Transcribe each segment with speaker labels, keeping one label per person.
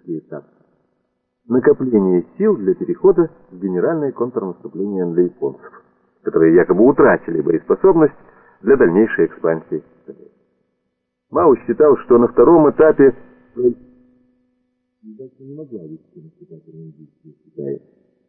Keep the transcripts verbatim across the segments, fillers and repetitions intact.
Speaker 1: тактический этап. Накопление сил для перехода в генеральное контрнаступление для японцев, которые якобы утратили боеспособность для дальнейшей экспансии. Мао считал, что на втором этапе не могла вести наступательные действия в Китае.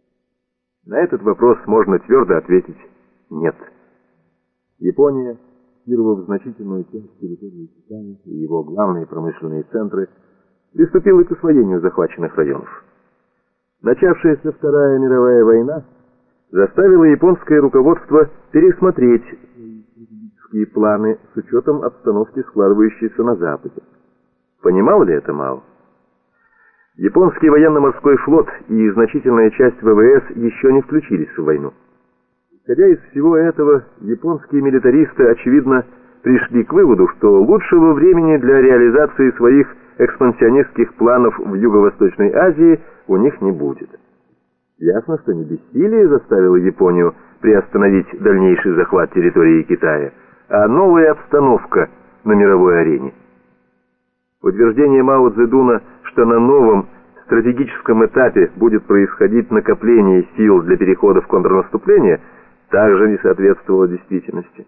Speaker 1: На этот вопрос можно твердо ответить «нет». Япония, оккупировав значительную часть территории Китая и его главные промышленные центры, приступила к освоению захваченных районов. Начавшаяся Вторая мировая война заставила японское руководство пересмотреть стратегические планы с учетом обстановки, складывающейся на Западе. Понимал ли это Мао? Японский военно-морской флот и значительная часть ВВС еще не включились в войну. Исходя из всего этого, японские милитаристы, очевидно, пришли к выводу, что лучшего времени для реализации своих экспансионистских планов в Юго-Восточной Азии у них не будет. Ясно, что не бессилие заставило Японию приостановить дальнейший захват территории Китая, а новая обстановка на мировой арене. Утверждение Мао Цзэдуна, что на новом стратегическом этапе будет происходить накопление сил для перехода в контрнаступление, также не соответствовало действительности.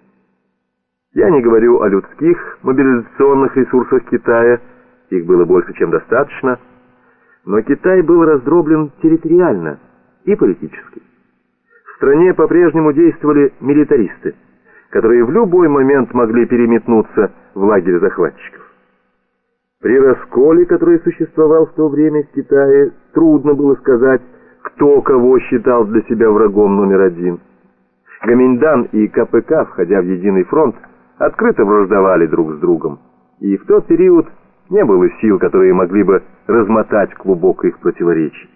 Speaker 1: Я не говорю о людских мобилизационных ресурсах Китая, их было больше, чем достаточно, но Китай был раздроблен территориально и политически. В стране по-прежнему действовали милитаристы, которые в любой момент могли переметнуться в лагерь захватчиков. При расколе, который существовал в то время в Китае, трудно было сказать, кто кого считал для себя врагом номер один. Гоминьдан и ка пэ ка, входя в единый фронт, открыто враждовали друг с другом, и в тот период не было сил, которые могли бы размотать клубок их противоречий.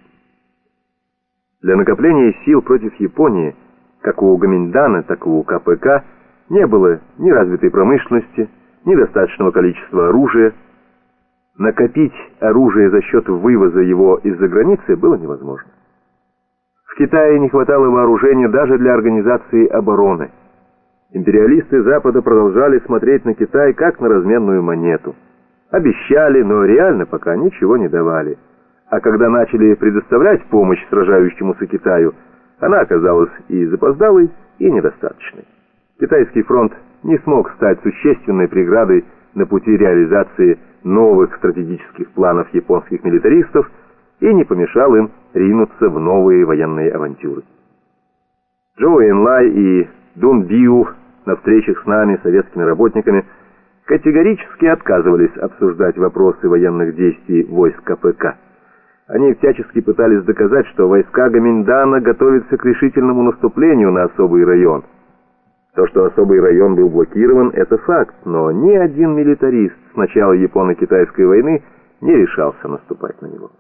Speaker 1: Для накопления сил против Японии, как у Гоминьдана, так и у ка пэ ка, не было ни развитой промышленности, ни достаточного количества оружия. Накопить оружие за счет вывоза его из-за границы было невозможно. В Китае не хватало вооружения даже для организации обороны. Империалисты Запада продолжали смотреть на Китай как на разменную монету. Обещали, но реально пока ничего не давали. А когда начали предоставлять помощь сражающемуся Китаю, она оказалась и запоздалой, и недостаточной. Китайский фронт не смог стать существенной преградой на пути реализации новых стратегических планов японских милитаристов и не помешал им ринуться в новые военные авантюры. Чжоу Энлай и Дун Дию на встречах с нами, советскими работниками, категорически отказывались обсуждать вопросы военных действий войск ка пэ ка. Они всячески пытались доказать, что войска Гоминьдана готовятся к решительному наступлению на особый район. То, что особый район был блокирован, это факт, но ни один милитарист с начала Японо-Китайской войны не решался наступать на него.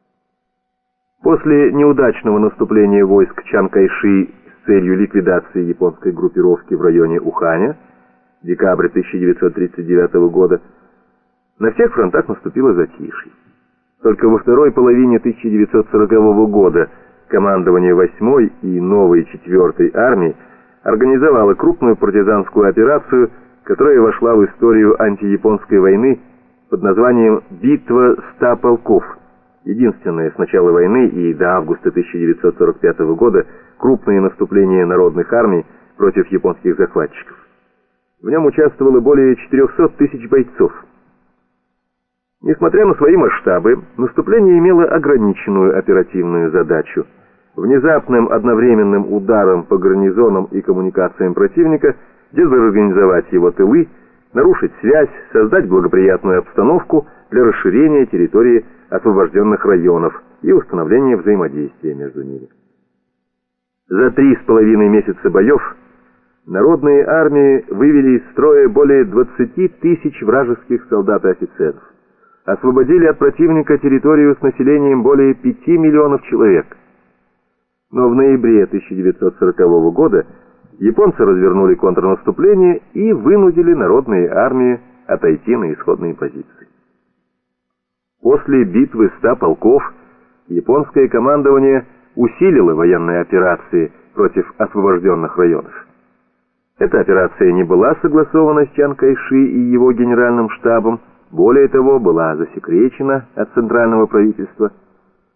Speaker 1: После неудачного наступления войск Чан Кайши с целью ликвидации японской группировки в районе Уханя, декабрь тысяча девятьсот тридцать девятого года, на всех фронтах наступило затишье. Только во второй половине тысяча девятьсот сорокового года командование восьмой и новой четвертой армии организовала крупную партизанскую операцию, которая вошла в историю антияпонской войны под названием «Битва ста полков», единственное с начала войны и до августа тысяча девятьсот сорок пятого года крупное наступление народных армий против японских захватчиков. В нем участвовало более четырехсот тысяч бойцов. Несмотря на свои масштабы, наступление имело ограниченную оперативную задачу. Внезапным одновременным ударом по гарнизонам и коммуникациям противника дезорганизовать его тылы, нарушить связь, создать благоприятную обстановку для расширения территории освобожденных районов и установления взаимодействия между ними. За три с половиной месяца боев народные армии вывели из строя более двадцати тысяч вражеских солдат и офицеров, освободили от противника территорию с населением более пяти миллионов человек. Но в ноябре тысяча девятьсот сорокового года японцы развернули контрнаступление и вынудили народные армии отойти на исходные позиции. После битвы ста полков японское командование усилило военные операции против освобожденных районов. Эта операция не была согласована с Чан Кайши и его генеральным штабом, более того, была засекречена от центрального правительства.